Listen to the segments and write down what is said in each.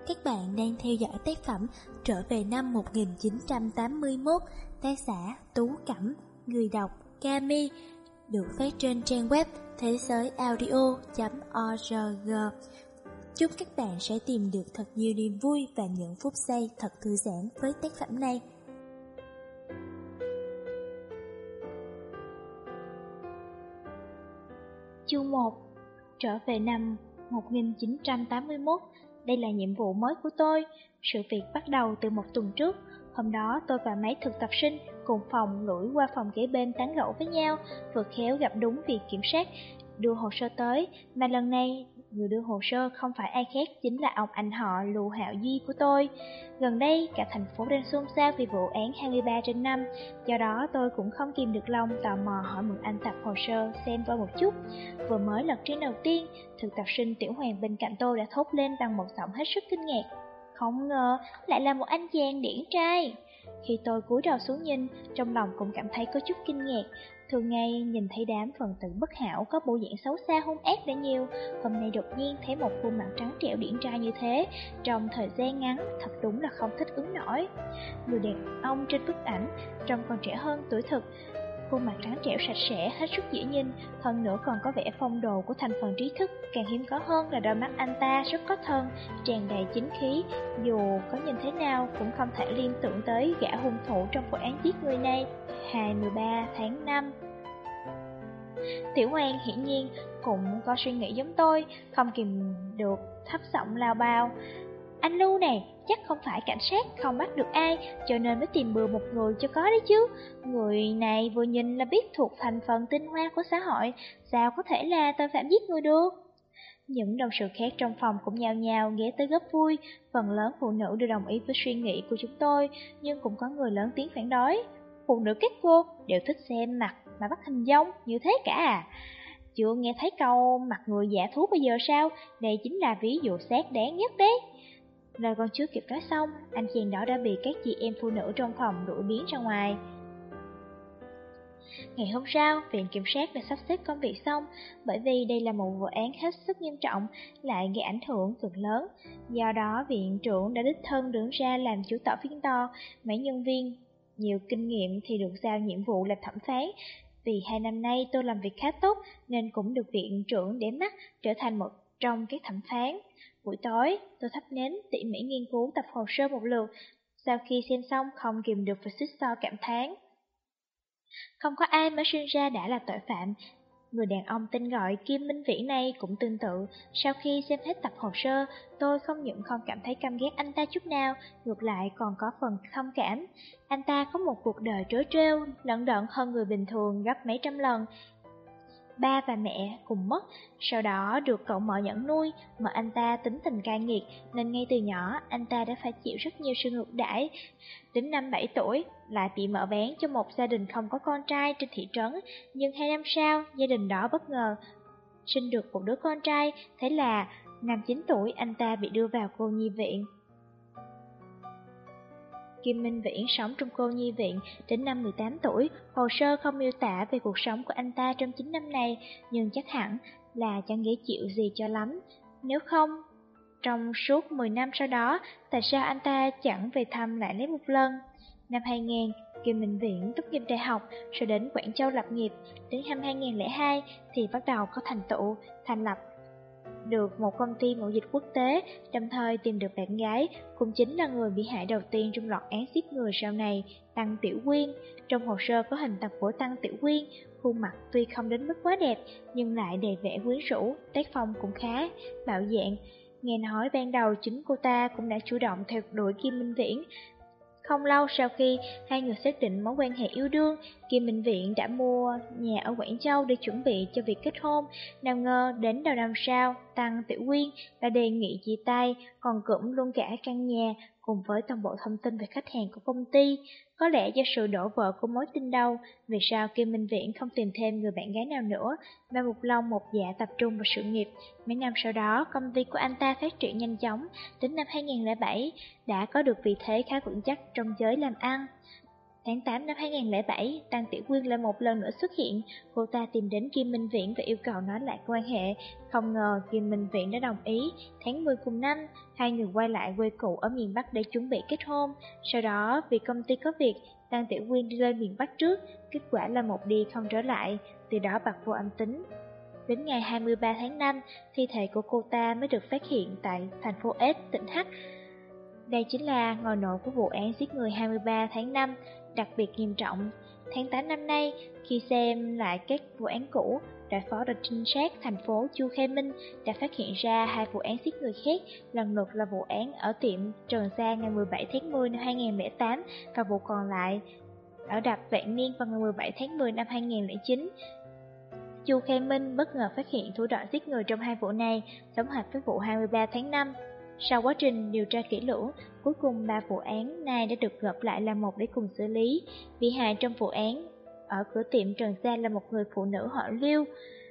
Các bạn đang theo dõi tác phẩm Trở về năm 1981, tác giả Tú Cẩm, người đọc Kami, được phát trên trang web thế giới audio.org. Chúc các bạn sẽ tìm được thật nhiều niềm vui và những phút giây thật thư giãn với tác phẩm này. Chương 1. Trở về năm 1981. Đây là nhiệm vụ mới của tôi. Sự việc bắt đầu từ một tuần trước. Hôm đó tôi và mấy thực tập sinh cùng phòng lủi qua phòng kế bên tán gẫu với nhau, vừa khéo gặp đúng việc kiểm sát đưa hồ sơ tới, mà lần này người đưa hồ sơ không phải ai khác, chính là ông anh họ Lưu Hạo Duy của tôi. Gần đây cả thành phố đang xôn xao vì vụ án 23/5, do đó tôi cũng không kìm được lòng tò mò hỏi mượn anh tập hồ sơ xem qua một chút. Vừa mới lật trên đầu tiên, thực tập sinh Tiểu Hoàng bên cạnh tôi đã thốt lên bằng một giọng hết sức kinh ngạc: "Không ngờ lại là một anh chàng điển trai." Khi tôi cúi đầu xuống nhìn, trong lòng cũng cảm thấy có chút kinh ngạc. Thường ngày nhìn thấy đám phần tử bất hảo có bộ dạng xấu xa hung ác đã nhiều, hôm nay đột nhiên thấy một khuôn mặt trắng trẻo điển trai như thế, trong thời gian ngắn thật đúng là không thích ứng nổi. Người đàn ông trên bức ảnh trông còn trẻ hơn tuổi thực, khuôn mặt trắng trẻo sạch sẽ, hết sức dễ nhìn, hơn nữa còn có vẻ phong độ của thành phần trí thức. Càng hiếm có hơn là đôi mắt anh ta rất có thân, tràn đầy chính khí, dù có nhìn thế nào cũng không thể liên tưởng tới gã hung thủ trong vụ án giết người này. 23 tháng 5. Tiểu Hoàng hiển nhiên cũng có suy nghĩ giống tôi, không kìm được thấp giọng lao bao: "Anh Lưu này chắc không phải cảnh sát không bắt được ai, cho nên mới tìm bừa một người cho có đấy chứ. Người này vừa nhìn là biết thuộc thành phần tinh hoa của xã hội, sao có thể là tội phạm giết người được?" Những đồng sự khác trong phòng cũng nhao nhao ghé tới góp vui. Phần lớn phụ nữ đều đồng ý với suy nghĩ của chúng tôi, nhưng cũng có người lớn tiếng phản đối: "Phụ nữ các cô đều thích xem mặt mà bắt hình dong như thế cả à? Chưa nghe thấy câu mặt người giả thú bây giờ sao? Đây chính là ví dụ xác đáng nhất đấy." Lời còn chưa kịp nói xong, anh chàng đó đã bị các chị em phụ nữ trong phòng đuổi biến ra ngoài. Ngày hôm sau, viện kiểm sát đã sắp xếp công việc xong, bởi vì đây là một vụ án hết sức nghiêm trọng, lại gây ảnh hưởng cực lớn. Do đó, viện trưởng đã đích thân đứng ra làm chủ tọa phiên tòa. Mấy nhân viên nhiều kinh nghiệm thì được giao nhiệm vụ là thẩm phán. Vì 2 năm nay tôi làm việc khá tốt, nên cũng được viện trưởng để mắt trở thành một trong các thẩm phán. Buổi tối, tôi thắp nến tỉ mỉ nghiên cứu tập hồ sơ một lượt. Sau khi xem xong, không kìm được phải xích xoa cảm thán: không có ai mới sinh ra đã là tội phạm. Người đàn ông tên gọi Kim Minh Viễn này cũng tương tự. Sau khi xem hết tập hồ sơ, tôi không những không cảm thấy căm ghét anh ta chút nào, ngược lại còn có phần thông cảm. Anh ta có một cuộc đời trớ trêu, lận đận hơn người bình thường gấp mấy trăm lần. Ba và mẹ cùng mất, sau đó được cậu mợ nhận nuôi, mà anh ta tính tình cay nghiệt nên ngay từ nhỏ anh ta đã phải chịu rất nhiều sự ngược đãi. Đến năm 7 tuổi lại bị mợ bán cho một gia đình không có con trai trên thị trấn, nhưng 2 năm sau gia đình đó bất ngờ sinh được một đứa con trai, thế là năm 9 tuổi anh ta bị đưa vào cô nhi viện. Kim Minh Viễn sống trong cô nhi viện đến năm 18 tuổi, hồ sơ không miêu tả về cuộc sống của anh ta trong 9 năm này, nhưng chắc hẳn là chẳng dễ chịu gì cho lắm. Nếu không, trong suốt 10 năm sau đó, tại sao anh ta chẳng về thăm lại lấy một lần? Năm 2000, Kim Minh Viễn tốt nghiệp đại học, rồi đến Quảng Châu lập nghiệp. Đến năm 2002 thì bắt đầu có thành tựu, thành lập được một công ty mậu dịch quốc tế, đồng thời tìm được bạn gái, cũng chính là người bị hại đầu tiên trong loạt án giết người sau này, Tăng Tiểu Quyên. Trong hồ sơ có hình tập của Tăng Tiểu Quyên, khuôn mặt tuy không đến mức quá đẹp, nhưng lại đầy vẻ quyến rũ, tác phong cũng khá bạo dạn. Nghe nói ban đầu chính cô ta cũng đã chủ động theo đuổi Kim Minh Viễn. Không lâu sau khi hai người xác định mối quan hệ yêu đương, Kim Minh Viễn đã mua nhà ở Quảng Châu để chuẩn bị cho việc kết hôn. Nào ngờ đến đầu năm sau, Tăng Tiểu Quyên đã đề nghị chia tay, còn cưỡng luôn cả căn nhà cùng với toàn bộ thông tin về khách hàng của công ty. Có lẽ do sự đổ vỡ của mối tình đầu, vì sao Kim Minh Viễn không tìm thêm người bạn gái nào nữa, mà một lòng một dạ tập trung vào sự nghiệp. Mấy năm sau đó, công ty của anh ta phát triển nhanh chóng, đến năm 2007 đã có được vị thế khá vững chắc trong giới làm ăn. Tháng 8 năm 2007, Tăng Tiểu Quyên lại một lần nữa xuất hiện. Cô ta tìm đến Kim Minh Viễn và yêu cầu nói lại quan hệ. Không ngờ Kim Minh Viễn đã đồng ý. Tháng 10 cùng năm, hai người quay lại quê cũ ở miền Bắc để chuẩn bị kết hôn. Sau đó, vì công ty có việc, Tăng Tiểu Quyên đi lên miền Bắc trước. Kết quả là một đi không trở lại, từ đó bật vô âm tính. Đến ngày 23 tháng 5, thi thể của cô ta mới được phát hiện tại thành phố S, tỉnh H. Đây chính là ngòi nổ của vụ án giết người 23 tháng 5, đặc biệt nghiêm trọng. Tháng 8 năm nay, khi xem lại các vụ án cũ, đội phó đội trinh sát thành phố Chu Khai Minh đã phát hiện ra hai vụ án giết người khác, lần lượt là vụ án ở tiệm Trường Sa ngày 17 tháng 10 năm 2008 và vụ còn lại ở đập Vạn Niên vào ngày 17 tháng 10 năm 2009. Chu Khai Minh bất ngờ phát hiện thủ đoạn giết người trong hai vụ này giống hệt với vụ 23 tháng 5. Sau quá trình điều tra kỹ lưỡng, cuối cùng ba vụ án này đã được gộp lại là một để cùng xử lý. Bị hại trong vụ án ở cửa tiệm Trần Sa là một người phụ nữ họ Lưu,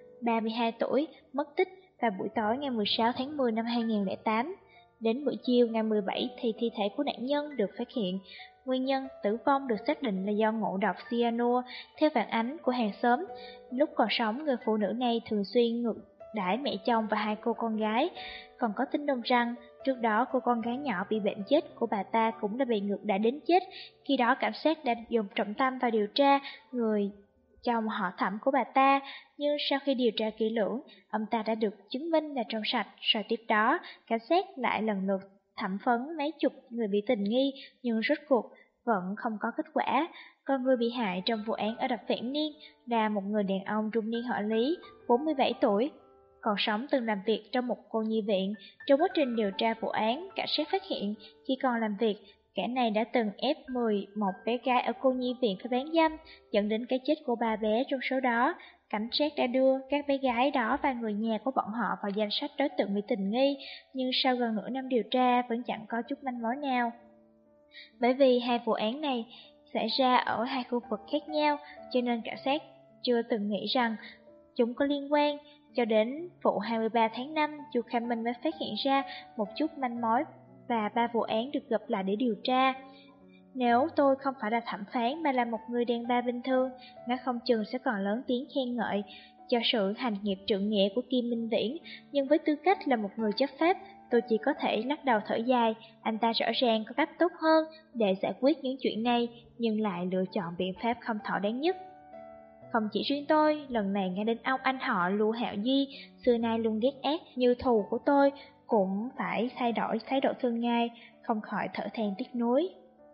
32 tuổi, mất tích vào buổi tối ngày 16 tháng 10 năm 2008. Đến buổi chiều ngày 17 thì thi thể của nạn nhân được phát hiện. Nguyên nhân tử vong được xác định là do ngộ độc cyanua. Theo phản ánh của hàng xóm, lúc còn sống, người phụ nữ này thường xuyên ngược đãi mẹ chồng và hai cô con gái. Còn có tin đồn rằng trước đó cô con gái nhỏ bị bệnh chết của bà ta cũng đã bị ngược đãi đến chết. Khi đó cảnh sát đã dùng trọng tâm vào điều tra người chồng họ Thẩm của bà ta, nhưng sau khi điều tra kỹ lưỡng, ông ta đã được chứng minh là trong sạch. Rồi tiếp đó, cảnh sát lại lần lượt thẩm vấn mấy chục người bị tình nghi, nhưng rốt cuộc vẫn không có kết quả. Còn người bị hại trong vụ án ở đập Vạn Niên là một người đàn ông trung niên họ Lý, 47 tuổi, còn sống từng làm việc trong một cô nhi viện. Trong quá trình điều tra vụ án, cảnh sát phát hiện khi còn làm việc, kẻ này đã từng ép 11 bé gái ở cô nhi viện phải bán dâm, dẫn đến cái chết của 3 bé trong số đó. Cảnh sát đã đưa các bé gái đó và người nhà của bọn họ vào danh sách đối tượng bị tình nghi, nhưng sau gần nửa năm điều tra vẫn chẳng có chút manh mối nào. Bởi vì hai vụ án này xảy ra ở hai khu vực khác nhau, cho nên cảnh sát chưa từng nghĩ rằng chúng có liên quan. Cho đến vụ 23 tháng 5, Chu Khai Minh mới phát hiện ra một chút manh mối và ba vụ án được gặp lại để điều tra. Nếu tôi không phải là thẩm phán mà là một người đàn bà bình thường, nó không chừng sẽ còn lớn tiếng khen ngợi cho sự hành nghiệp trượng nghĩa của Kim Minh Viễn. Nhưng với tư cách là một người chấp pháp, tôi chỉ có thể lắc đầu thở dài. Anh ta rõ ràng có cách tốt hơn để giải quyết những chuyện này, nhưng lại lựa chọn biện pháp không thỏa đáng nhất. Không chỉ riêng tôi, lần này nghe đến ông anh họ Lưu Hạo Di, xưa nay luôn ghét ác như thù của tôi, cũng phải thay đổi thái độ thương ngay, không khỏi thở than tiếc nuối.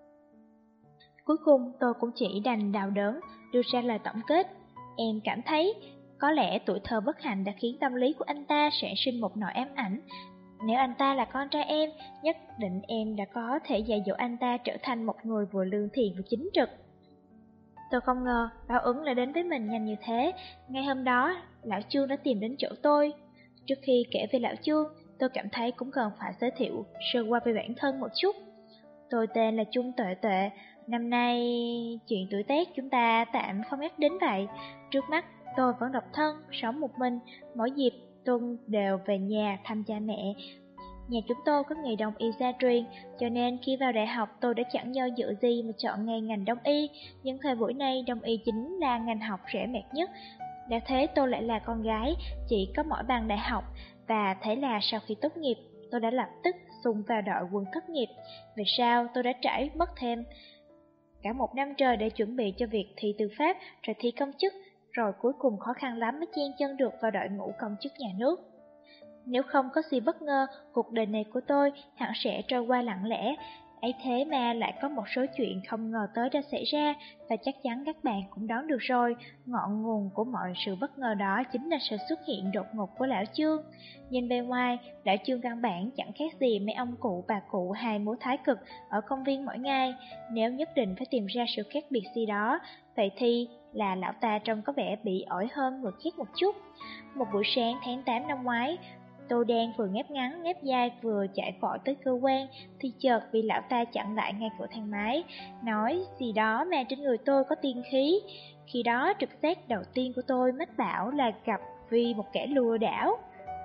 Cuối cùng tôi cũng chỉ đành đau đớn, đưa ra lời tổng kết. Em cảm thấy, có lẽ tuổi thơ bất hạnh đã khiến tâm lý của anh ta sản sinh một nỗi ám ảnh. Nếu anh ta là con trai em, nhất định em đã có thể dạy dỗ anh ta trở thành một người vừa lương thiện vừa chính trực. Tôi không ngờ báo ứng lại đến với mình nhanh như thế. Ngay hôm đó, Lão Trương đã tìm đến chỗ tôi. Trước khi kể về Lão Trương, tôi cảm thấy cũng cần phải giới thiệu sơ qua về bản thân một chút. Tôi tên là Trung Tuệ Tuệ. Năm nay, chuyện tuổi tác chúng ta tạm không nhắc đến vậy. Trước mắt, tôi vẫn độc thân, sống một mình. Mỗi dịp tuần đều về nhà thăm cha mẹ. Nhà chúng tôi có nghề đông y gia truyền, cho nên khi vào đại học tôi đã chẳng do dự gì mà chọn ngay ngành đông y. Nhưng thời buổi này, đông y chính là ngành học rẻ mạt nhất. Đã thế tôi lại là con gái, chỉ có mỗi bằng đại học. Và thế là sau khi tốt nghiệp, tôi đã lập tức xung vào đội quân thất nghiệp. Về sau tôi đã trải mất thêm cả một năm trời để chuẩn bị cho việc thi tư pháp, rồi thi công chức, rồi cuối cùng khó khăn lắm mới chen chân được vào đội ngũ công chức nhà nước. Nếu không có gì bất ngờ, cuộc đời này của tôi hẳn sẽ trôi qua lặng lẽ. Ấy thế mà lại có một số chuyện không ngờ tới đã xảy ra, và chắc chắn các bạn cũng đoán được rồi, ngọn nguồn của mọi sự bất ngờ đó chính là sự xuất hiện đột ngột của Lão Trương. Nhìn bề ngoài, Lão Trương căn bản chẳng khác gì mấy ông cụ bà cụ hài múa thái cực ở công viên mỗi ngày. Nếu nhất định phải tìm ra sự khác biệt gì đó, vậy thì là lão ta trông có vẻ bị ỏi hơn người khác một chút. Một buổi sáng tháng 8 năm ngoái, tôi đang vừa ngáp ngắn, ngáp dài vừa chạy vội tới cơ quan, thì chợt bị lão ta chặn lại ngay cửa thang máy, nói gì đó mà trên người tôi có tiên khí. Khi đó trực giác đầu tiên của tôi mách bảo là gặp vì một kẻ lừa đảo.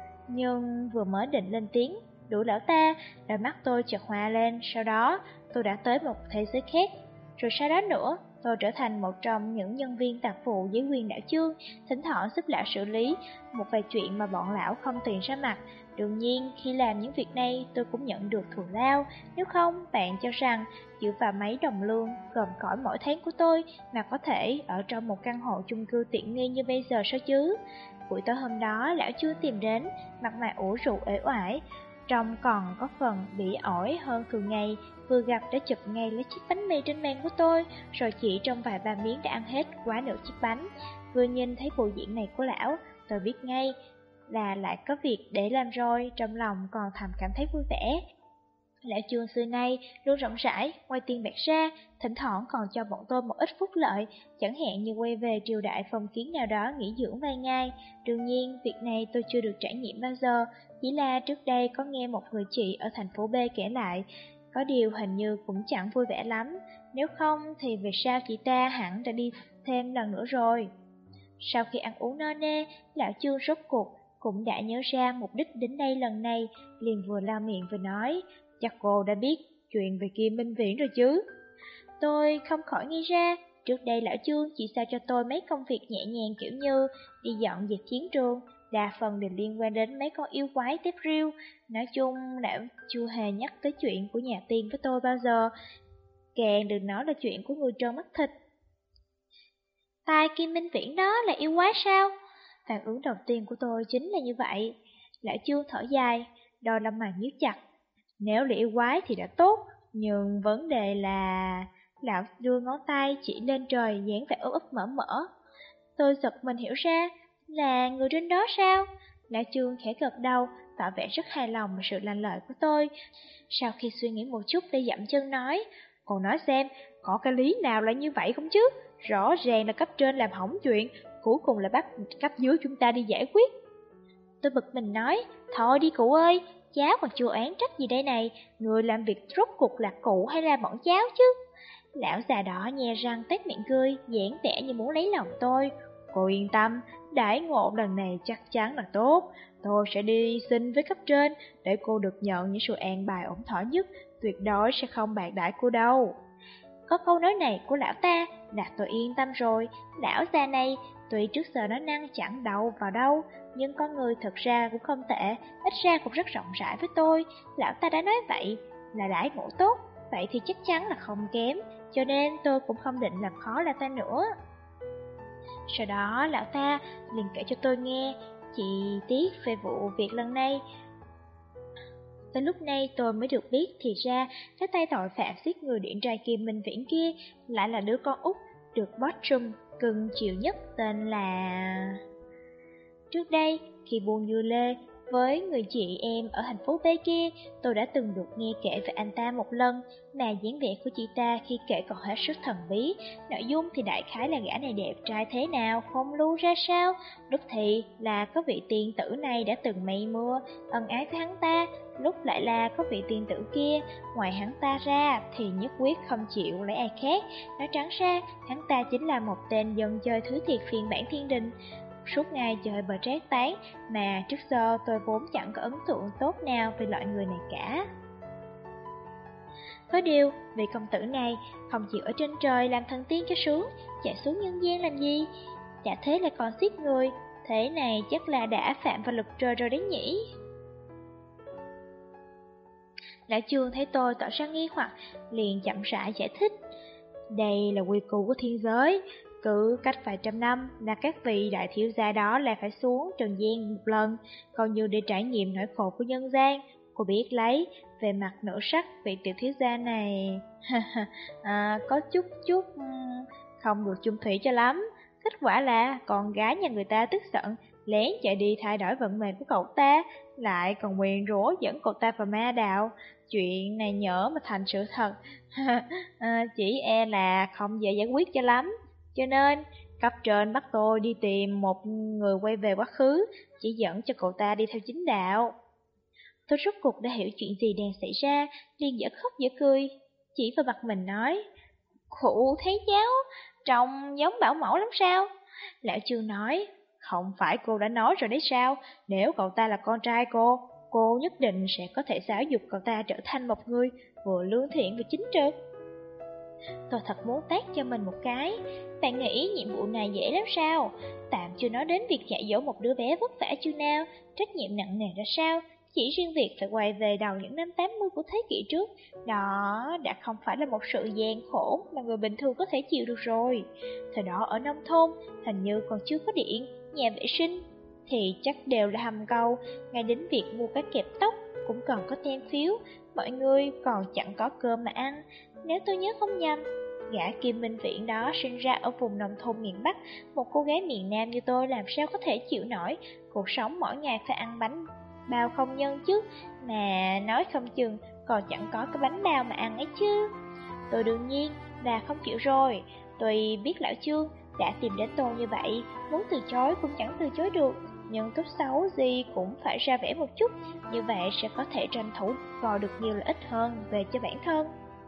Nhưng vừa mới định lên tiếng đuổi lão ta, đôi mắt tôi chợt hoa lên, sau đó tôi đã tới một thế giới khác. Rồi sau đó nữa, tôi trở thành một trong những nhân viên tạp vụ dưới quyền lão Chương, thỉnh thoảng giúp lão xử lý một vài chuyện mà bọn lão không tiền ra mặt. Đương nhiên, khi làm những việc này, tôi cũng nhận được thù lao. Nếu không, bạn cho rằng dựa vào mấy đồng lương còm cõi mỗi tháng của tôi mà có thể ở trong một căn hộ chung cư tiện nghi như bây giờ sao chứ? Buổi tối hôm đó, lão Chương tìm đến, mặt mày ủ rũ uể oải, trông còn có phần bị ỏi hơn thường ngày. Vừa gặp đã chụp ngay lấy chiếc bánh mì trên bàn của tôi, rồi chỉ trong vài ba miếng đã ăn hết quá nửa chiếc bánh. Vừa nhìn thấy bộ diện này của lão, tôi biết ngay là lại có việc để làm rồi, trong lòng còn thầm cảm thấy vui vẻ. Lão Chương xưa nay luôn rộng rãi, ngoài tiền bạc ra, thỉnh thoảng còn cho bọn tôi một ít phúc lợi, chẳng hạn như quay về triều đại phong kiến nào đó nghỉ dưỡng vài ngày. Đương nhiên, việc này tôi chưa được trải nghiệm bao giờ, chỉ là trước đây có nghe một người chị ở thành phố B kể lại, có điều hình như cũng chẳng vui vẻ lắm, nếu không thì về sau chị ta hẳn đã đi thêm lần nữa rồi. Sau khi ăn uống no nê, lão Chương rốt cuộc cũng đã nhớ ra mục đích đến đây lần này, liền vừa lau miệng vừa nói, chắc cô đã biết chuyện về Kim Minh Viễn rồi chứ. Tôi không khỏi nghĩ ra, trước đây lão Chương chỉ sao cho tôi mấy công việc nhẹ nhàng kiểu như đi dọn dẹp chiến trường, đa phần đều liên quan đến mấy con yêu quái tép riêu. Nói chung, lão chưa hề nhắc tới chuyện của nhà tiên với tôi bao giờ, càng đừng nói là chuyện của người trơn mắt thịt. Tai Kim Minh Viễn đó là yêu quái sao? Phản ứng đầu tiên của tôi chính là như vậy. Lão Chương thở dài, đôi lông mày nhíu chặt. Nếu là yêu quái thì đã tốt, nhưng vấn đề là... Lão đưa ngón tay chỉ lên trời, dáng vẻ úp úp mở mở. Tôi giật mình hiểu ra, là người trên đó sao? Lão Chương khẽ gật đầu, tỏ vẻ rất hài lòng về sự lanh lợi của tôi. Sau khi suy nghĩ một chút để dậm chân nói, còn nói xem, có cái lý nào lại như vậy không chứ? Rõ ràng là cấp trên làm hỏng chuyện, cuối cùng là bắt cấp dưới chúng ta đi giải quyết. Tôi bực mình nói, thôi đi cụ ơi, cháu còn chưa oán trách gì đây này, người làm việc rốt cuộc là cụ hay là bọn cháu chứ? Lão già đỏ nhe răng tét miệng cười, dáng vẻ như muốn lấy lòng tôi. Cô yên tâm, đãi ngộ lần này chắc chắn là tốt. Tôi sẽ đi xin với cấp trên để cô được nhận những sự an bài ổn thỏa nhất, tuyệt đối sẽ không bạc đãi cô đâu. Có câu nói này của lão ta là tôi yên tâm rồi. Lão già này tuy trước giờ nói năng chẳng đầu vào đâu, nhưng con người thật ra cũng không tệ, ít ra cũng rất rộng rãi với tôi. Lão ta đã nói vậy là đãi ngộ tốt, vậy thì chắc chắn là không kém, cho nên tôi cũng không định làm khó lão ta nữa. Sau đó lão ta liền kể cho tôi nghe chi tiết về vụ việc lần này. Tới lúc này tôi mới được biết thì ra cái tay tội phạm giết người điện trai Kim Minh Viễn kia lại là đứa con út được Bottom cưng chiều nhất tên là... Trước đây, khi buôn dưa lê với người chị em ở thành phố B kia, tôi đã từng được nghe kể về anh ta một lần, mà dáng vẻ của chị ta khi kể còn hết sức thần bí. Nội dung thì đại khái là gã này đẹp trai thế nào, phong lưu ra sao, lúc thì là có vị tiên tử này đã từng mây mưa, ân ái với hắn ta, lúc lại là có vị tiên tử kia, ngoài hắn ta ra thì nhất quyết không chịu lấy ai khác. Nói trắng ra, hắn ta chính là một tên dân chơi thứ thiệt phiên bản thiên đình, suốt ngày chơi bờ trát tán, mà trước giờ tôi vốn chẳng có ấn tượng tốt nào về loại người này cả. Có điều, vị công tử này không chịu ở trên trời làm thần tiên cho sướng, chạy xuống nhân gian làm gì? Chả thế lại còn giết người, thế này chắc là đã phạm vào luật trời rồi đấy nhỉ? Lão Chương thấy tôi tỏ ra nghi hoặc, liền chậm rãi giải thích. Đây là quy củ của thiên giới, cứ cách vài trăm năm là các vị đại thiếu gia đó lại phải xuống trần gian một lần, còn như để trải nghiệm nỗi khổ của nhân gian. Cô biết lấy, về mặt nữ sắc vị tiểu thiếu gia này có chút không được chung thủy cho lắm. Kết quả là con gái nhà người ta tức giận, lén chạy đi thay đổi vận mệnh của cậu ta, lại còn nguyền rủa dẫn cậu ta vào ma đạo. Chuyện này nhỡ mà thành sự thật, chỉ e là không dễ giải quyết cho lắm. Cho nên, cấp trên bắt tôi đi tìm một người quay về quá khứ, chỉ dẫn cho cậu ta đi theo chính đạo. Tôi rốt cuộc đã hiểu chuyện gì đang xảy ra, liền dở khóc dở cười, chỉ vào mặt mình nói, khụ thấy cháu, trông giống bảo mẫu lắm sao? Lão Chương nói, không phải cô đã nói rồi đấy sao, nếu cậu ta là con trai cô nhất định sẽ có thể giáo dục cậu ta trở thành một người vừa lương thiện và chính trực. Tôi thật muốn tát cho mình một cái. Bạn nghĩ nhiệm vụ này dễ lắm sao? Tạm chưa nói đến việc dạy dỗ một đứa bé vất vả chưa nào, trách nhiệm nặng nề ra sao. Chỉ riêng việc phải quay về đầu những năm 80 của thế kỷ trước, đó đã không phải là một sự gian khổ mà người bình thường có thể chịu được rồi. Thời đó ở nông thôn, hình như còn chưa có điện, nhà vệ sinh, thì chắc đều là hầm cầu, ngay đến việc mua cái kẹp tóc cũng còn có tem phiếu, mọi người còn chẳng có cơm mà ăn. Nếu tôi nhớ không nhầm, gã Kim Minh Viễn đó sinh ra ở vùng nông thôn miền Bắc, một cô gái miền Nam như tôi làm sao có thể chịu nổi cuộc sống mỗi ngày phải ăn bánh bao không nhân chứ, mà nói không chừng còn chẳng có cái bánh bao mà ăn ấy chứ. Tôi đương nhiên là không chịu rồi. Tôi biết lão Trương đã tìm đến tôi như vậy, muốn từ chối cũng chẳng từ chối được, nhưng tốt xấu gì cũng phải ra vẻ một chút, như vậy sẽ có thể tranh thủ vò được nhiều lợi ích hơn về cho bản thân.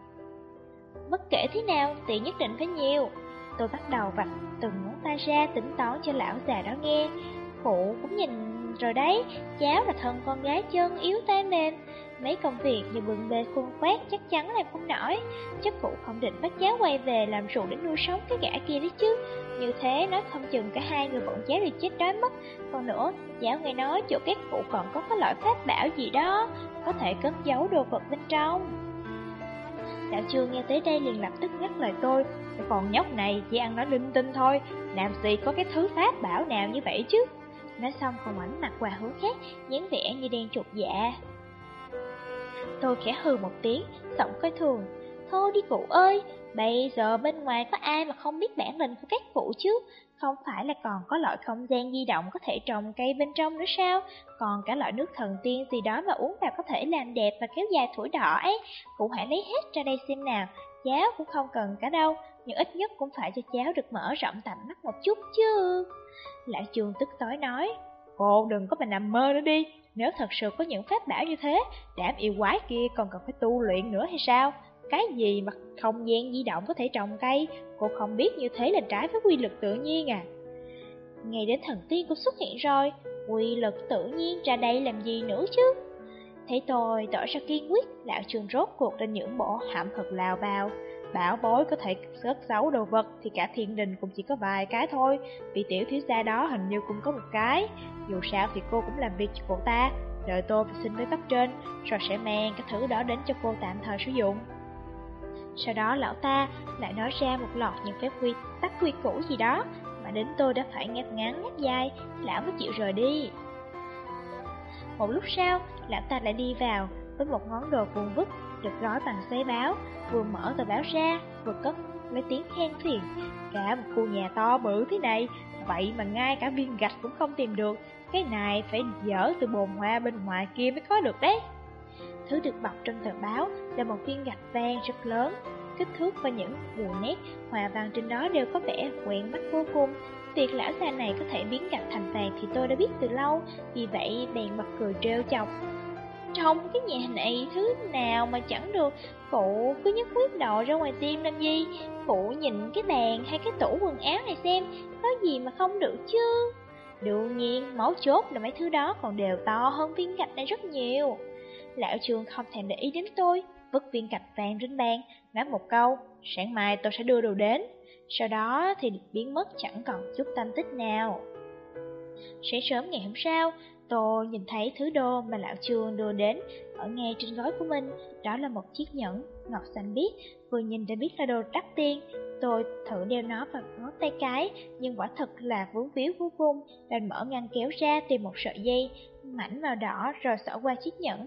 Bất kể thế nào, tiền nhất định phải nhiều. Tôi bắt đầu vạch từng ngón tay ra tính toán cho lão già đó nghe. Phụ cũng nhìn rồi đấy, cháu là thân con gái chân yếu tay mềm. Mấy công việc như bưng bê khuôn quét chắc chắn làm không nổi. Chắc phụ không định bắt cháu quay về làm ruộng để nuôi sống cái gã kia đấy chứ. Như thế nói không chừng cả hai người bọn cháu đều chết đói mất. Còn nữa, cháu nghe nói chỗ các cụ còn có cái loại pháp bảo gì đó, có thể cất giấu đồ vật bên trong. Đạo Trương nghe tới đây liền lập tức ngắt lời tôi. Cái con nhóc này chỉ ăn nói linh tinh thôi, làm gì có cái thứ pháp bảo nào như vậy chứ. Nói xong còn ngoảnh mặt qua hướng khác, dáng vẻ như đang chột dạ. Tôi khẽ hừ một tiếng, giọng coi thường. Thôi đi cụ ơi, bây giờ bên ngoài có ai mà không biết bản lĩnh của các cụ chứ. Không phải là còn có loại không gian di động có thể trồng cây bên trong nữa sao? Còn cả loại nước thần tiên gì đó mà uống vào có thể làm đẹp và kéo dài tuổi đỏ ấy. Cụ hãy lấy hết ra đây xem nào. Cháu cũng không cần cả đâu, nhưng ít nhất cũng phải cho cháu được mở rộng tầm mắt một chút chứ. Lão Trương tức tối nói. Cô đừng có mà nằm mơ nữa đi. Nếu thật sự có những pháp bảo như thế, đám yêu quái kia còn cần phải tu luyện nữa hay sao? Cái gì mà không gian di động có thể trồng cây, cô không biết như thế là trái với quy luật tự nhiên à? Ngay đến thần tiên cũng xuất hiện rồi, quy luật tự nhiên ra đây làm gì nữa chứ? Thấy tôi tỏ ra kiên quyết, lão Trương rốt cuộc lên những bộ hậm hực lào bào. Bảo bối có thể cất giấu đồ vật thì cả thiên đình cũng chỉ có vài cái thôi, vị tiểu thiếu gia đó hình như cũng có một cái. Dù sao thì cô cũng làm việc cho cô ta, đợi tôi phải xin với cấp trên, rồi sẽ mang cái thứ đó đến cho cô tạm thời sử dụng. Sau đó lão ta lại nói ra một loạt những cái quy tắc quy củ gì đó, mà đến tôi đã phải ngáp ngắn ngáp dài, lão mới chịu rời đi. Một lúc sau, lão ta lại đi vào với một món đồ vuông vức được gói bằng giấy báo, vừa mở tờ báo ra, vừa cất lấy tiếng khen thuyền. Cả một khu nhà to bự thế này, vậy mà ngay cả viên gạch cũng không tìm được, cái này phải dỡ từ bồn hoa bên ngoài kia mới có được đấy. Thứ được bọc trong tờ báo là một viên gạch vàng rất lớn, kích thước và những đường nét hoa văn trên đó đều có vẻ quen mắt vô cùng. Việc lão già này có thể biến gạch thành vàng thì tôi đã biết từ lâu, vì vậy bèn bật cười trêu chọc. Trong cái nhà này thứ nào mà chẳng được, cụ cứ nhất quyết đòi ra ngoài tim làm gì? Cụ nhìn cái bàn hay cái tủ quần áo này xem, có gì mà không được chứ? Đương nhiên, mấu chốt là mấy thứ đó còn đều to hơn viên gạch này rất nhiều. Lão Trương không thèm để ý đến tôi, vứt viên gạch vàng trên bàn, nói một câu, sáng mai tôi sẽ đưa đồ đến. Sau đó thì biến mất chẳng còn chút tăm tích nào. Sáng sớm ngày hôm sau, tôi nhìn thấy thứ đồ mà lão Trương đưa đến ở ngay trên gói của mình. Đó là một chiếc nhẫn ngọc xanh biếc, vừa nhìn đã biết là đồ đắt tiền. Tôi thử đeo nó vào ngón tay cái, nhưng quả thật là vướng víu vô cùng. Đành mở ngăn kéo ra tìm một sợi dây mảnh màu đỏ rồi xỏ qua chiếc nhẫn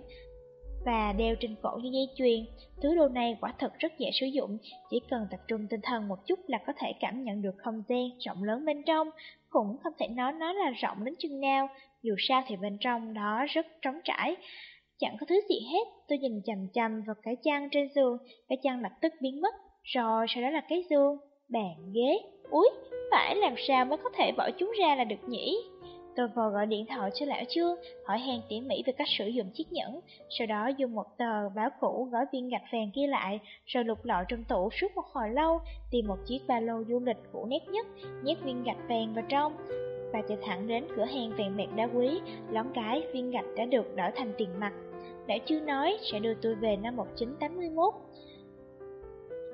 và đeo trên cổ như dây chuyền. Thứ đồ này quả thật rất dễ sử dụng, chỉ cần tập trung tinh thần một chút là có thể cảm nhận được không gian rộng lớn bên trong. Cũng không thể nói nó là rộng đến chừng nào, dù sao thì bên trong đó rất trống trải, chẳng có thứ gì hết. Tôi nhìn chằm chằm vào cái chăn trên giường, cái chăn lập tức biến mất, rồi sau đó là cái giường, bàn, ghế. Úi, phải làm sao mới có thể bỏ chúng ra là được nhỉ? Tôi vội gọi điện thoại cho lão Trương, hỏi han tỉ mỉ về cách sử dụng chiếc nhẫn, sau đó dùng một tờ báo cũ gói viên gạch vàng kia lại, rồi lục lọi trong tủ suốt một hồi lâu, tìm một chiếc ba lô du lịch cũ nét nhất, nhét viên gạch vàng vào trong, và chạy thẳng đến cửa hàng vàng bạc đá quý, lón cái viên gạch đã được đổi thành tiền mặt. Lão Trương nói sẽ đưa tôi về năm 1981.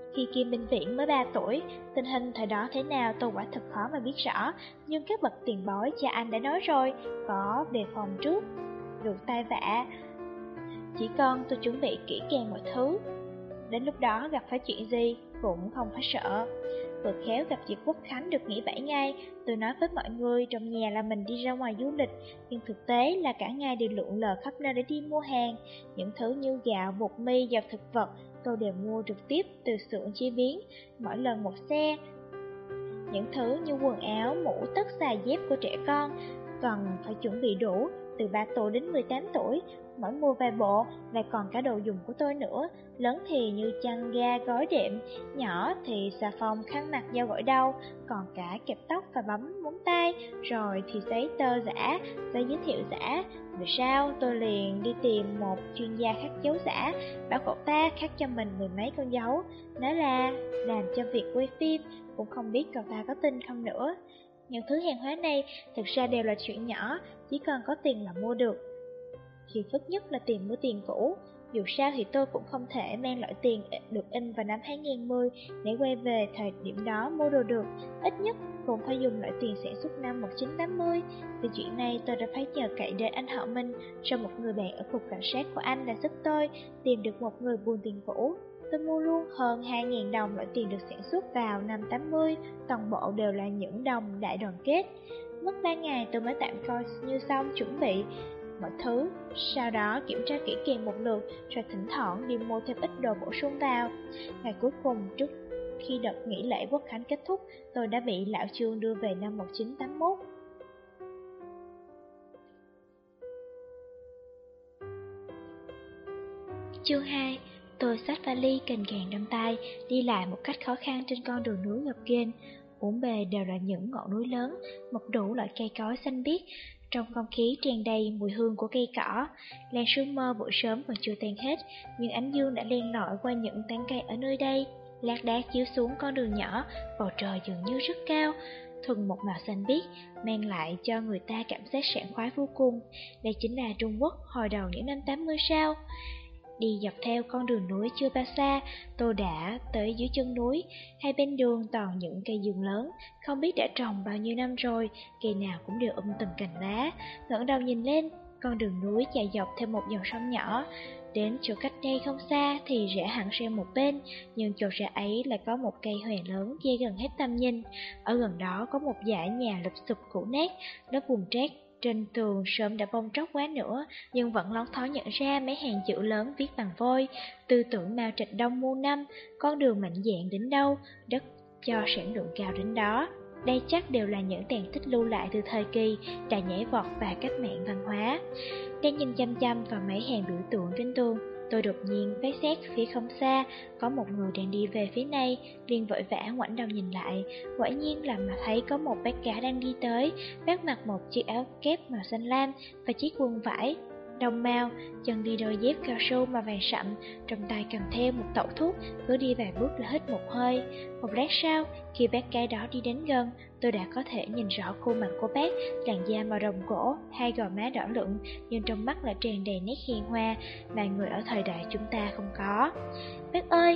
Khi Kim Minh Viễn mới 3 tuổi, tình hình thời đó thế nào tôi quả thật khó mà biết rõ, nhưng các bậc tiền bối cha anh đã nói rồi, có đề phòng trước, được tai vạ. Chỉ cần tôi chuẩn bị kỹ càng mọi thứ, đến lúc đó gặp phải chuyện gì cũng không phải sợ. Vừa khéo gặp dịp Quốc Khánh được nghỉ 7 ngày, tôi nói với mọi người trong nhà là mình đi ra ngoài du lịch, nhưng thực tế là cả ngày đều lượn lờ khắp nơi để đi mua hàng. Những thứ như gạo, bột mì, dầu thực vật tôi đều mua trực tiếp từ xưởng chế biến, mỗi lần một xe. Những thứ như quần áo, mũ, tất, giày dép của trẻ con cần phải chuẩn bị đủ, từ 3 tuổi đến 18 tuổi, mỗi mua vài bộ, lại còn cả đồ dùng của tôi nữa, lớn thì như chăn ga, gối đệm, nhỏ thì xà phòng, khăn mặt, dao gội đầu, còn cả kẹp tóc và bấm móng tay, rồi thì giấy tờ giả, giấy giới thiệu giả. Vì sao tôi liền đi tìm một chuyên gia khắc dấu giả, bảo cậu ta khắc cho mình 10 mấy con dấu, nói là làm cho việc quay phim, cũng không biết cậu ta có tin không nữa. Những thứ hàng hóa này thực ra đều là chuyện nhỏ, chỉ cần có tiền là mua được. Phiền phức nhất là tiền mua tiền cũ. Dù sao thì tôi cũng không thể mang loại tiền được in vào năm 2010 để quay về thời điểm đó mua đồ được. Ít nhất cũng phải dùng loại tiền sản xuất năm 1980. Vì chuyện này tôi đã phải nhờ cậy đến anh họ Minh, rồi một người bạn ở cục cảnh sát của anh đã giúp tôi tìm được một người buôn tiền cũ. Tôi mua luôn hơn 2.000 đồng loại tiền được sản xuất vào năm 80, toàn bộ đều là những đồng đại đoàn kết. Mất 3 ngày tôi mới tạm coi như xong chuẩn bị mọi thứ, sau đó kiểm tra kỹ càng một lượt, rồi thỉnh thoảng đi mua thêm ít đồ bổ sung vào. Ngày cuối cùng trước khi đợt nghỉ lễ Quốc Khánh kết thúc, tôi đã bị lão Trương đưa về năm 1981. Chương 2. Tôi xách vali cành càng trong tay, đi lại một cách khó khăn trên con đường núi gập ghềnh. Bốn bề đều là những ngọn núi lớn, mọc đủ loại cây cối xanh biếc. Trong không khí tràn đầy mùi hương của cây cỏ, làn sương mơ buổi sớm còn chưa tan hết, nhưng ánh dương đã len lỏi qua những tán cây ở nơi đây. Lác đác chiếu xuống con đường nhỏ, bầu trời dường như rất cao, thuần một màu xanh biếc, mang lại cho người ta cảm giác sảng khoái vô cùng. Đây chính là Trung Quốc hồi đầu những năm 80 sao. Đi dọc theo con đường núi chưa bao xa, tôi đã tới dưới chân núi. Hai bên đường toàn những cây dương lớn, không biết đã trồng bao nhiêu năm rồi, cây nào cũng đều từng cành lá. Ngẩng đầu nhìn lên, con đường núi chạy dọc theo một dòng sông nhỏ. Đến chỗ cách đây không xa thì rẽ hẳn sang một bên, nhưng chỗ rẽ ấy lại có một cây hòe lớn che gần hết tầm nhìn. Ở gần đó có một dãy nhà lụp xụp cũ nát, lớp bùn trét trên tường sớm đã bong tróc quá nữa, nhưng vẫn lón thó nhận ra mấy hàng chữ lớn viết bằng vôi: Tư tưởng Mao Trạch Đông muôn năm, con đường mạnh dạn đến đâu, đất cho sản lượng cao đến đó. Đây chắc đều là những tàn tích lưu lại từ thời kỳ đã nhảy vọt và cách mạng văn hóa. Đang nhìn chăm chăm vào mấy hàng biểu tượng trên tường, tôi đột nhiên phát xét phía không xa có một người đang đi về phía này, liền vội vã ngoảnh đầu nhìn lại. Quả nhiên là mà thấy có một bác gái đang đi tới, bác mặc một chiếc áo kép màu xanh lam và chiếc quần vải đồng màu, chân đi đôi dép cao su màu vàng sậm, trong tay cầm theo một tẩu thuốc, cứ đi vài bước là hít một hơi. Một lát sau, khi bác gái đó đi đến gần, tôi đã có thể nhìn rõ khuôn mặt của bác, làn da màu đồng cổ, hai gò má đỏ lựng, nhưng trong mắt lại tràn đầy nét hiền hòa mà người ở thời đại chúng ta không có. Bác ơi,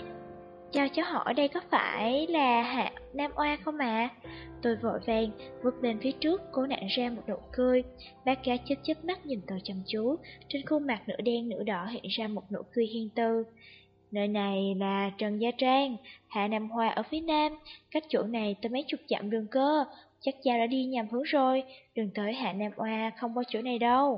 cho hỏi đây có phải là Hạ Nam Oa không ạ? Tôi vội vàng bước lên phía trước, cố nặn ra một nụ cười. Bác gái chớp mắt nhìn tôi chăm chú, trên khuôn mặt nửa đen nửa đỏ hiện ra một nụ cười hiền từ. Nơi này là Trần Gia Trang, Hạ Nam Hoa ở phía nam, cách chỗ này tới mấy chục dặm đường cơ, chắc cha đã đi nhầm hướng rồi, đường tới Hạ Nam Hoa không qua chỗ này đâu.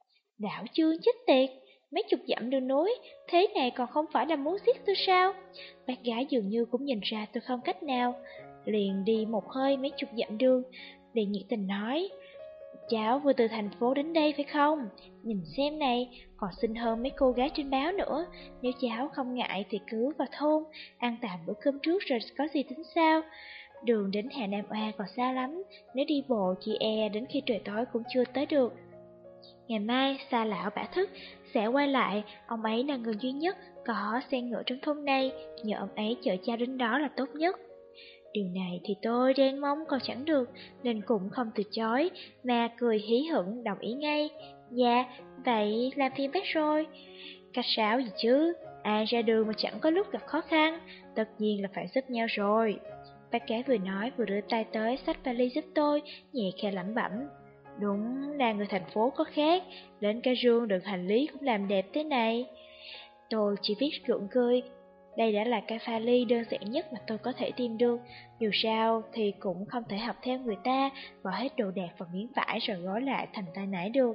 Đảo Chương chết tiệt, mấy chục dặm đường núi, thế này còn không phải là muốn giết tôi sao? Bác gái dường như cũng nhìn ra tôi không cách nào, liền đi một hơi mấy chục dặm đường, liền nhiệt tình nói: Cháu vừa từ thành phố đến đây phải không? Nhìn xem này, còn xinh hơn mấy cô gái trên báo nữa. Nếu cháu không ngại thì cứ vào thôn, ăn tạm bữa cơm trước rồi có gì tính sao? Đường đến Hà Nam Oa còn xa lắm, nếu đi bộ chỉ e đến khi trời tối cũng chưa tới được. Ngày mai, Sa lão bả thức, sẽ quay lại, ông ấy là người duy nhất có xe ngựa trong thôn này, nhờ ông ấy chở cha đến đó là tốt nhất. Điều này thì tôi đang mong còn chẳng được, nên cũng không từ chối, mà cười hí hửng đồng ý ngay. Dạ, vậy làm phiền bác rồi. Cách sáo gì chứ, Ai ra đường mà chẳng có lúc gặp khó khăn, tất nhiên là phải giúp nhau rồi. Bác gái vừa nói vừa đưa tay tới xách vali giúp tôi, nhẹ khẽ lẩm bẩm. Đúng là người thành phố có khác, đến cái rương đựng hành lý cũng làm đẹp thế này. Tôi chỉ biết gượng cười. Đây đã là cái vali đơn giản nhất mà tôi có thể tìm được. Dù sao thì cũng không thể học theo người ta, bỏ hết đồ đạc vào miếng vải rồi gói lại thành tay nải được.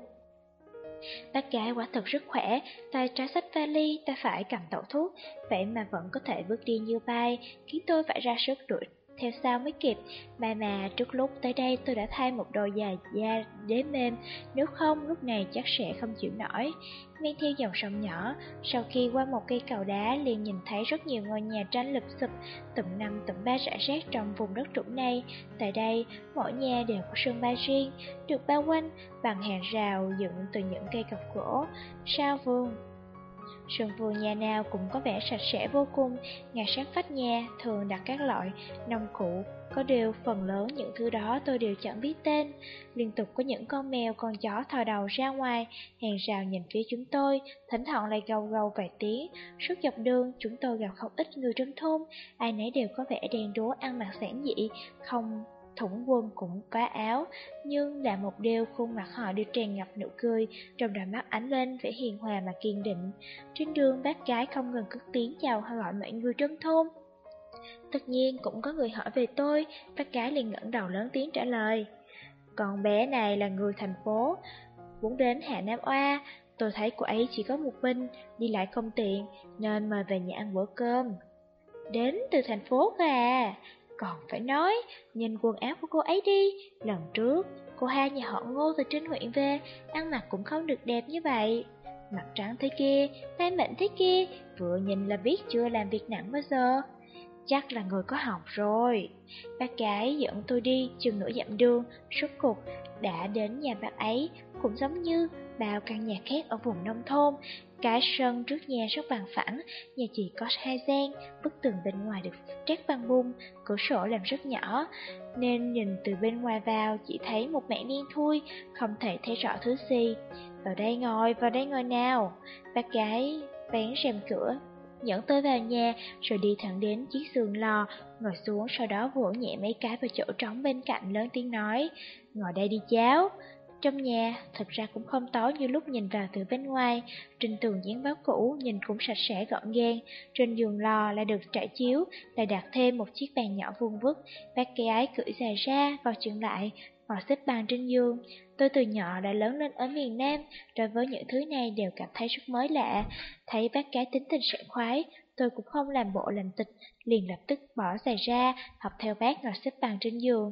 Bác gái quả thật rất khỏe, tay trái xách vali, tay phải cầm tẩu thuốc, vậy mà vẫn có thể bước đi như bay, khiến tôi phải ra sức đuổi theo sau mới kịp. Mà trước lúc tới đây tôi đã thay một đôi giày da đế mềm, nếu không lúc này chắc sẽ không chịu nổi. Men theo dòng sông nhỏ, sau khi qua một cây cầu đá liền nhìn thấy rất nhiều ngôi nhà tranh lụp xụp, tụm năm tụm ba rải rác trong vùng đất trũng này. Tại đây, mỗi nhà đều có sân bay riêng, được bao quanh bằng hàng rào dựng từ những cây cọc gỗ, sao vườn. Sân vườn nhà nào cũng có vẻ sạch sẽ vô cùng, ngay sát vách nhà thường đặt các loại nông cụ, có điều phần lớn những thứ đó tôi đều chẳng biết tên. Liên tục có những con mèo con chó thò đầu ra ngoài, hàng rào nhìn phía chúng tôi, thỉnh thoảng lại gâu gâu vài tiếng. Suốt dọc đường chúng tôi gặp không ít người trong thôn, ai nấy đều có vẻ đen đúa ăn mặc giản dị, không thủng quân cũng có áo, nhưng là một điều khuôn mặt họ đều tràn ngập nụ cười, trong đôi mắt ánh lên vẻ hiền hòa mà kiên định. Trên đường bác gái không ngừng cất tiếng chào gọi mọi người trong thôn. Tất nhiên cũng có người hỏi về tôi, bác gái liền ngẩng đầu lớn tiếng trả lời. Con bé này là người thành phố, muốn đến Hạ Nam Oa, tôi thấy cô ấy chỉ có một mình, đi lại không tiện, nên mời về nhà ăn bữa cơm. Đến từ thành phố cơ à? Còn phải nói, nhìn quần áo của cô ấy đi, lần trước cô hai nhà họ Ngô từ trên huyện về, ăn mặc cũng không được đẹp như vậy. Mặt trắng thế kia, tay mịn thế kia, vừa nhìn là biết chưa làm việc nặng bao giờ. Chắc là người có học rồi. Bác gái dẫn tôi đi chừng nửa dặm đường, rốt cuộc đã đến nhà bác ấy, cũng giống như bao căn nhà khác ở vùng nông thôn. Cái sân trước nhà rất bằng phẳng, nhà chỉ có 2 gian, bức tường bên ngoài được trét băng bung, cửa sổ làm rất nhỏ, nên nhìn từ bên ngoài vào chỉ thấy một mảng đen thui, không thể thấy rõ thứ gì. Vào đây ngồi nào. Bác gái vén rèm cửa, dẫn tôi vào nhà, rồi đi thẳng đến chiếc giường lò, ngồi xuống, sau đó vỗ nhẹ mấy cái vào chỗ trống bên cạnh, lớn tiếng nói, ngồi đây đi cháu. Trong nhà, thật ra cũng không tối như lúc nhìn vào từ bên ngoài, trên tường dán báo cũ, nhìn cũng sạch sẽ gọn gàng, trên giường lò lại được trải chiếu, lại đặt thêm một chiếc bàn nhỏ vuông vức, bác gái cởi giày ra, vào chừng lại, ngồi xếp bằng trên giường. Tôi từ nhỏ đã lớn lên ở miền Nam, đối với những thứ này đều cảm thấy rất mới lạ. Thấy bác gái tính tình sảng khoái, tôi cũng không làm bộ làm tịch, liền lập tức bỏ giày ra, học theo bác ngồi xếp bằng trên giường.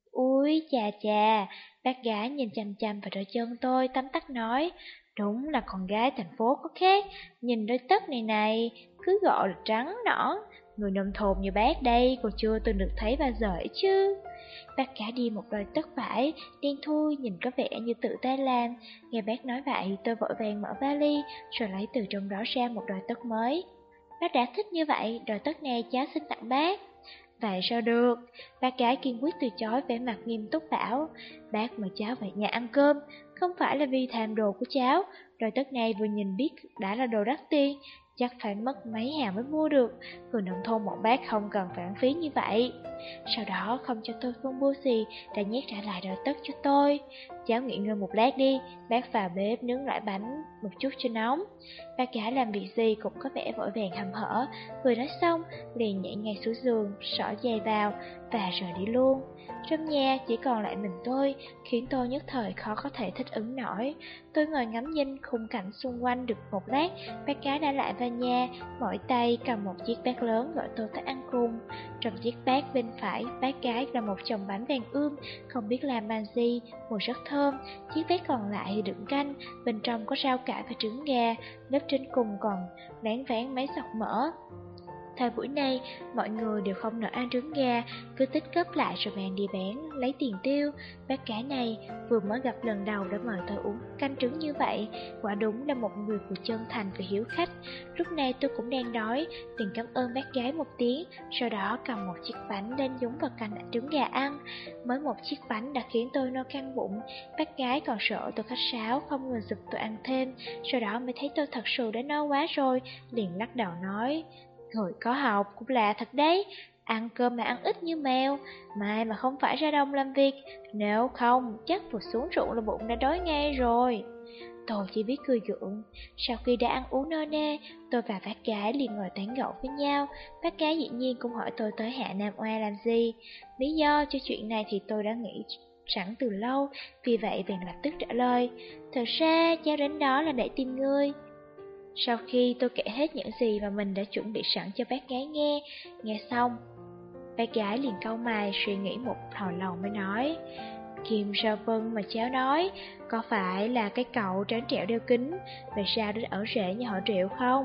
Ui chà, bác gái nhìn chằm chằm vào đôi chân tôi, tấm tắc nói, đúng là con gái thành phố có khác, nhìn đôi tất này, cứ gọi là trắng nõn, người nông thôn như bác đây còn chưa từng được thấy bao giờ ấy chứ. Bác gái đi một đôi tất vải, đen thui, nhìn có vẻ như tự tay làm. Nghe bác nói vậy, tôi vội vàng mở vali, rồi lấy từ trong đó ra một đôi tất mới. Bác đã thích như vậy, đôi tất này cháu xin tặng bác. Vậy sao được? Bác gái kiên quyết từ chối, vẻ mặt nghiêm túc bảo, bác mời cháu về nhà ăn cơm, không phải là vì thèm đồ của cháu. Đôi tất này vừa nhìn biết đã là đồ đắt tiền, chắc phải mất mấy hàng mới mua được. Người nông thôn bọn bác không cần lãng phí như vậy. Sau đó không cho tôi phân bua gì, đã nhét trả lại đôi tất cho tôi. Cháu nghỉ ngơi một lát đi, bác vào bếp nướng loại bánh một chút cho nóng. Bác gái làm việc gì cũng có vẻ vội vàng hầm hở, vừa nói xong liền nhảy ngay xuống giường, xỏ giày vào và rời đi luôn. Trong nhà chỉ còn lại mình tôi, khiến tôi nhất thời khó có thể thích ứng nổi. Tôi ngồi ngắm nhìn khung cảnh xung quanh được một lát, bác gái đã lại vào nhà, mỗi tay cầm một chiếc bát lớn gọi tôi tới ăn cùng. Trong chiếc bát bên phải, bác gái là một chồng bánh vàng ươm, không biết làm bằng gì, mùi rất thơm. Chiếc bát còn lại đựng canh, bên trong có rau cải và trứng gà, lớp trên cùng còn láng váng mấy giọt mỡ. Thời buổi này, mọi người đều không nỡ ăn trứng gà, cứ tích góp lại rồi mang đi bán, lấy tiền tiêu. Bác gái này vừa mới gặp lần đầu đã mời tôi uống canh trứng như vậy, quả đúng là một người vừa chân thành và hiếu khách. Lúc này tôi cũng đang đói, liền cảm ơn bác gái một tiếng, sau đó cầm một chiếc bánh lên nhúng vào canh trứng gà ăn. Mới một chiếc bánh đã khiến tôi no căng bụng, bác gái còn sợ tôi khách sáo, không ngừng giục tôi ăn thêm. Sau đó mới thấy tôi thật sự đã no quá rồi, liền lắc đầu nói: người có học cũng lạ thật đấy, ăn cơm mà ăn ít như mèo, mai mà không phải ra đồng làm việc, nếu không chắc vừa xuống ruộng là bụng đã đói ngay rồi. Tôi chỉ biết cười gượng. Sau khi đã ăn uống no nê, tôi và bác gái liền ngồi tán gẫu với nhau. Bác gái dĩ nhiên cũng hỏi tôi tới Hạ Nam Oai làm gì. Lý do cho chuyện này thì tôi đã nghĩ sẵn từ lâu, vì vậy bèn lập tức trả lời: thật ra cháu đến đó là để tìm ngươi. Sau khi tôi kể hết những gì mà mình đã chuẩn bị sẵn cho bác gái nghe xong, bác gái liền cau mày suy nghĩ một hồi lâu mới nói: Kim Sa Vân mà cháu nói, có phải là cái cậu trắng trẻo đeo kính, về sao đến ở rể như họ Triệu không?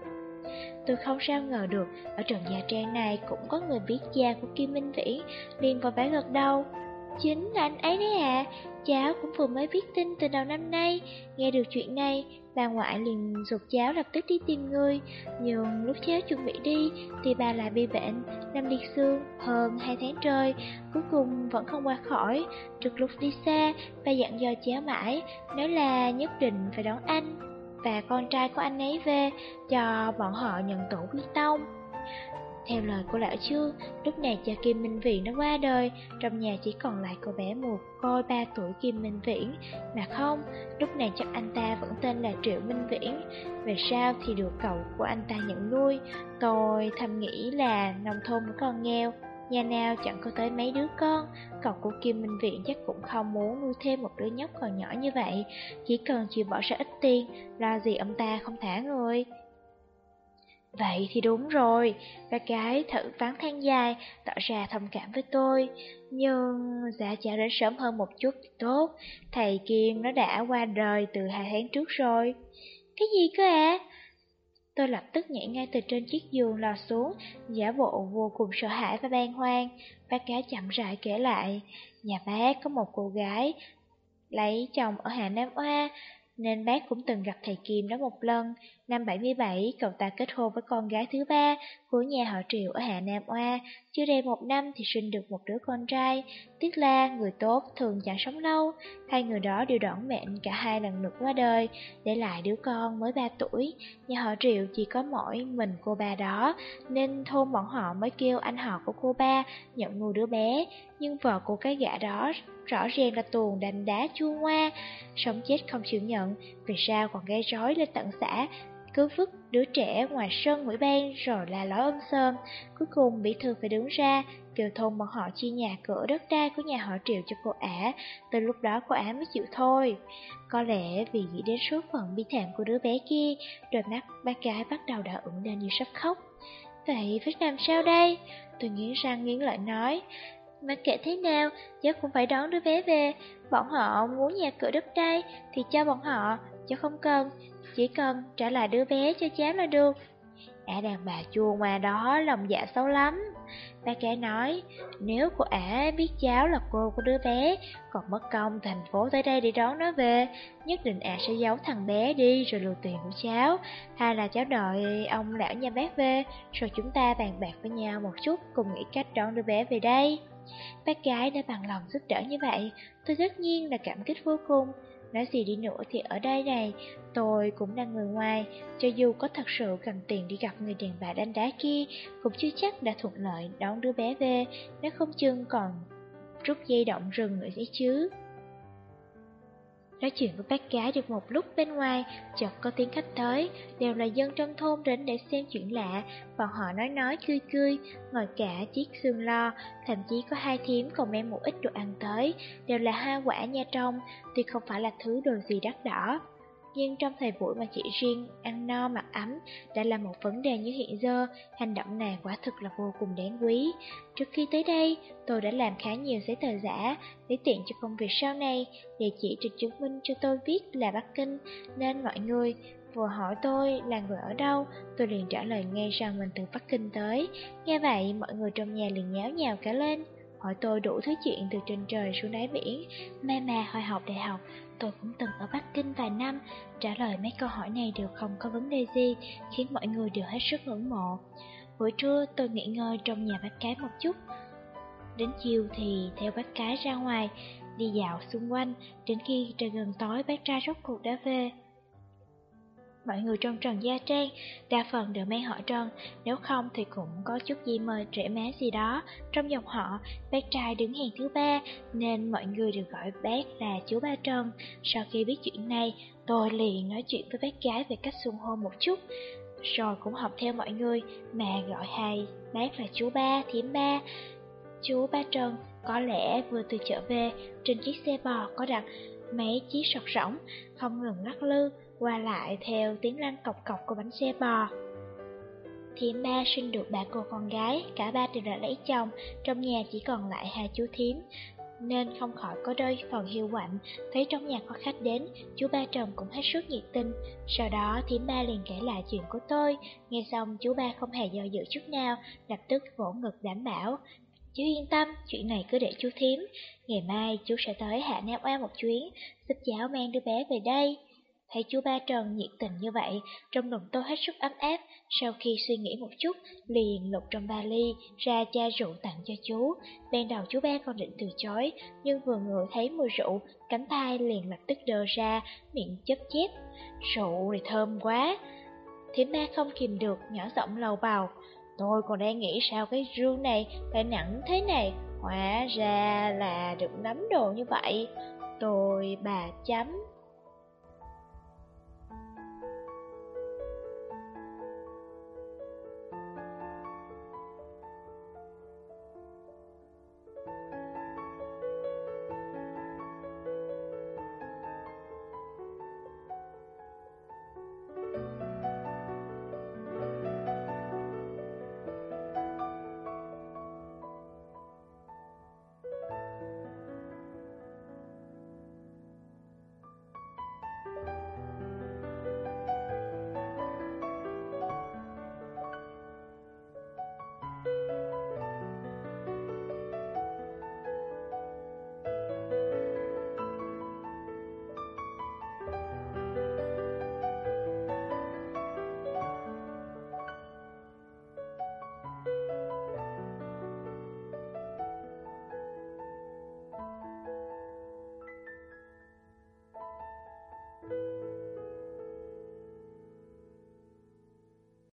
Tôi không sao ngờ được, ở Trần Gia Trang này cũng có người biết cha của Kim Minh Viễn, liền vội vã gật đầu. Chính là anh ấy đấy à, cháu cũng vừa mới biết tin từ đầu năm nay. Nghe được chuyện này, bà ngoại liền giục cháu lập tức đi tìm người. Nhưng lúc cháu chuẩn bị đi, thì bà lại bị bệnh, nằm liệt xương hơn 2 tháng trời, cuối cùng vẫn không qua khỏi. Trước lúc đi xa, bà dặn dò cháu mãi, nói là nhất định phải đón anh và con trai của anh ấy về, cho bọn họ nhận tổ quy tông. Theo lời của lão Trương, lúc này cha Kim Minh Viễn đã qua đời, trong nhà chỉ còn lại cô bé mồ côi 3 tuổi Kim Minh Viễn. Mà không, lúc này chắc anh ta vẫn tên là Triệu Minh Viễn. Về sau thì được cậu của anh ta nhận nuôi. Tôi thầm nghĩ là nông thôn vẫn còn nghèo, nhà nào chẳng có tới mấy đứa con. Cậu của Kim Minh Viễn chắc cũng không muốn nuôi thêm một đứa nhóc còn nhỏ như vậy. Chỉ cần chịu bỏ ra ít tiền, lo gì ông ta không thả người. Vậy thì đúng rồi, bác gái thử vắng than dài, tỏ ra thông cảm với tôi. Nhưng dạ chả đến sớm hơn một chút thì tốt, thầy Kim nó đã qua đời từ 2 tháng trước rồi. Cái gì cơ ạ? Tôi lập tức nhảy ngay từ trên chiếc giường lò xuống, giả bộ vô cùng sợ hãi và bàng hoàng. Bác gái chậm rãi kể lại, nhà bác có một cô gái lấy chồng ở Hà Nam Oa, nên bác cũng từng gặp thầy Kim đó một lần. Năm 77, cậu ta kết hôn với con gái thứ 3 của nhà họ Triệu ở Hà Nam Oa. Chưa đầy 1 năm thì sinh được một đứa con trai. Tiếc là người tốt thường chẳng sống lâu. Hai người đó đều đoản mệnh, cả hai lần lượt qua đời, để lại đứa con mới 3 tuổi. Nhà họ Triệu chỉ có mỗi mình cô ba đó, nên thôn bọn họ mới kêu anh họ của cô ba nhận nuôi đứa bé. Nhưng vợ của cái gã đó rõ ràng là tuồng đánh đá chua ngoa, sống chết không chịu nhận, vì sao còn gây rối lên tận xã, cứ vứt đứa trẻ ngoài sân ủy ban rồi la lối sơm. Cuối cùng bí thư phải đứng ra kêu thôn bọn họ chia nhà cửa đất đai của nhà họ Triệu cho cô ả. Từ lúc đó cô ả mới chịu thôi. Có lẽ vì nghĩ đến số phận bi thảm của đứa bé kia, đôi mắt bác gái bắt đầu đỏ ửng lên như sắp khóc. Vậy phải làm sao đây? Tôi nghiến răng nghiến lợi nói, mà kệ thế nào, cháu cũng phải đón đứa bé về. Bọn họ muốn nhà cửa đất đai thì cho bọn họ, cháu không cần, chỉ cần trả lại đứa bé cho cháu là được. Đàn bà chua mà đó lòng dạ xấu lắm. Bác gái nói, nếu cô biết cháu là cô của đứa bé, còn mất công thành phố tới đây để đón nó về, nhất định sẽ giấu thằng bé đi rồi lừa tiền của cháu. Hay là cháu đợi ông lão nhà bác về, rồi chúng ta bàn bạc với nhau một chút, cùng nghĩ cách đón đứa bé về đây. Bác gái đã bằng lòng giúp đỡ như vậy, tôi tất nhiên là cảm kích vô cùng. Nói gì đi nữa thì ở đây này, tôi cũng là người ngoài, cho dù có thật sự cần tiền đi gặp người đàn bà đánh đá kia, cũng chưa chắc đã thuận lợi đón đứa bé về, nếu không chừng còn rút dây động rừng nữa đấy chứ. Nói chuyện với bác gái được một lúc, bên ngoài chợt có tiếng khách tới, đều là dân trong thôn đến để xem chuyện lạ. Bọn họ nói cười, ngồi cả chiếc xương lo, thậm chí có 2 thím còn mang một ít đồ ăn tới, đều là hoa quả nha trong, tuy không phải là thứ đồ gì đắt đỏ. Nhưng trong thời buổi mà chỉ riêng ăn no mặc ấm đã là một vấn đề như hiện giờ, hành động này quả thực là vô cùng đáng quý. Trước khi tới đây, tôi đã làm khá nhiều giấy tờ giả để tiện cho công việc sau này. Địa chỉ được chứng minh cho tôi biết là Bắc Kinh, nên mọi người vừa hỏi tôi là người ở đâu, tôi liền trả lời ngay rằng mình từ Bắc Kinh tới. Nghe vậy, mọi người trong nhà liền nháo nhào cả lên, hỏi tôi đủ thứ chuyện từ trên trời xuống đáy biển. May mà hồi học đại học, tôi cũng từng ở Bắc Kinh vài năm, trả lời mấy câu hỏi này đều không có vấn đề gì, khiến mọi người đều hết sức ngưỡng mộ. Buổi trưa, tôi nghỉ ngơi trong nhà bác cái một chút. Đến chiều thì theo bác cái ra ngoài, đi dạo xung quanh, đến khi trời gần tối bác trai rốt cuộc đã về. Mọi người trong Trần Gia Trang đa phần đều mang họ Trần, nếu không thì cũng có chút gì mời trễ má gì đó. Trong dòng họ, bác trai đứng hàng thứ ba nên mọi người đều gọi bác là chú Ba Trần. Sau khi biết chuyện này, tôi liền nói chuyện với bác gái về cách xưng hô một chút, rồi cũng học theo mọi người mà gọi hai bác là chú Ba, thím Ba. Chú Ba Trần có lẽ vừa từ chợ về, trên chiếc xe bò có đặt mấy chiếc sọt rỗng, không ngừng lắc lư, qua lại theo tiếng lăn cộc cộc của bánh xe bò. Thím Ba sinh được 3 cô con gái, cả ba đều đã lấy chồng, trong nhà chỉ còn lại hai chú thím, nên không khỏi có đôi phần hiu quạnh. Thấy trong nhà có khách đến, chú Ba Trần cũng hết sức nhiệt tình. Sau đó thím Ba liền kể lại chuyện của tôi, nghe xong chú Ba không hề do dự chút nào, lập tức vỗ ngực đảm bảo: Chú yên tâm, chuyện này cứ để chú thím, ngày mai chú sẽ tới Hạ Nam Oa một chuyến, giúp cháu mang đứa bé về đây. Thấy chú Ba Trần nhiệt tình như vậy, trong lòng tôi hết sức ấm áp. Sau khi suy nghĩ một chút, liền lục trong vali ra chai rượu tặng cho chú. Ban đầu chú Ba còn định từ chối, nhưng vừa ngửi thấy mùi rượu, cánh tay liền lập tức đờ ra, miệng chớp chép: Rượu thì thơm quá. Thím Ba không kìm được, nhỏ giọng lầu bầu: Tôi còn đang nghĩ sao cái rương này lại nặng thế này, hóa ra là đựng lắm đồ như vậy. Tôi bà chấm.